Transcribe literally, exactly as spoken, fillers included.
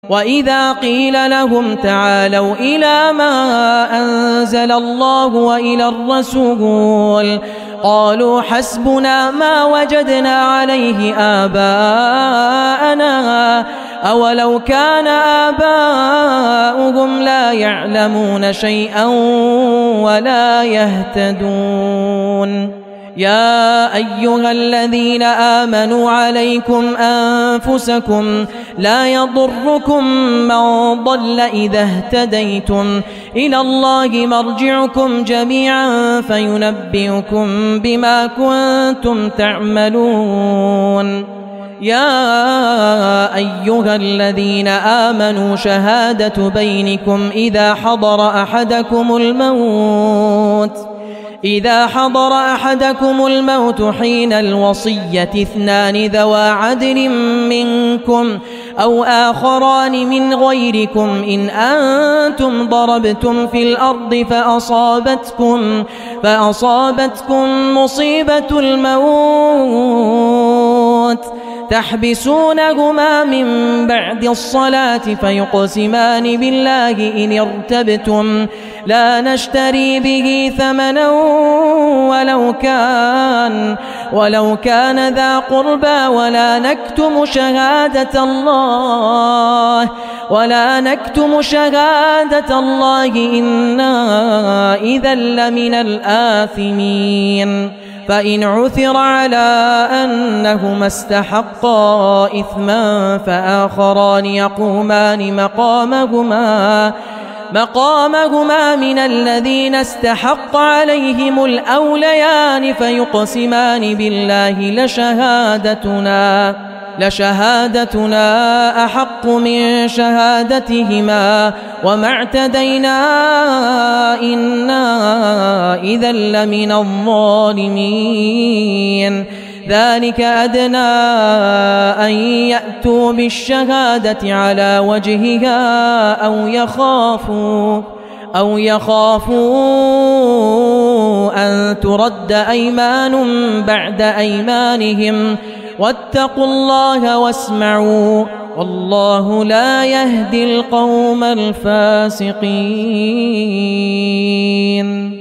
وإذا قيل لهم تعالوا إلى ما أنزل الله وإلى الرسول قالوا حسبنا ما وجدنا عليه آباءنا أولو كان آباؤهم لا يعلمون شيئا ولا يهتدون يا أيها الذين آمنوا عليكم أنفسكم لا يضركم من ضل إذا اهتديتم إلى الله مرجعكم جميعا فينبئكم بما كنتم تعملون يا أيها الذين آمنوا شهادة بينكم إذا حضر أحدكم الموت إذا حضر أحدكم الموت حين الوصية اثنان ذوى عدل منكم أو آخران من غيركم إن أنتم ضربتم في الأرض فأصابتكم, فأصابتكم مصيبة الموت تحبسونهما من بعد الصلاة فيقسمان بالله إن ارتبتم لا نشتري به ثمنا ولو كان ولو كان ذا قربى ولا نكتم شهادة الله ولا نكتم شهادة الله إنا إذا لمن الآثمين فإن عثر على أنهما استحقا إثما فآخران يقومان مقامهما مقامهما من الذين استحق عليهم الأوليان فيقسمان بالله لشهادتنا لشهادتنا أحق من شهادتهما وما اعتدينا إنا إذا لمن الظالمين ذلك أدنى أن يأتوا بالشهادة على وجهها أو يخافوا أو يخافوا أن ترد أيمان بعد أيمانهم واتقوا الله واسمعوا والله لا يهدي القوم الفاسقين.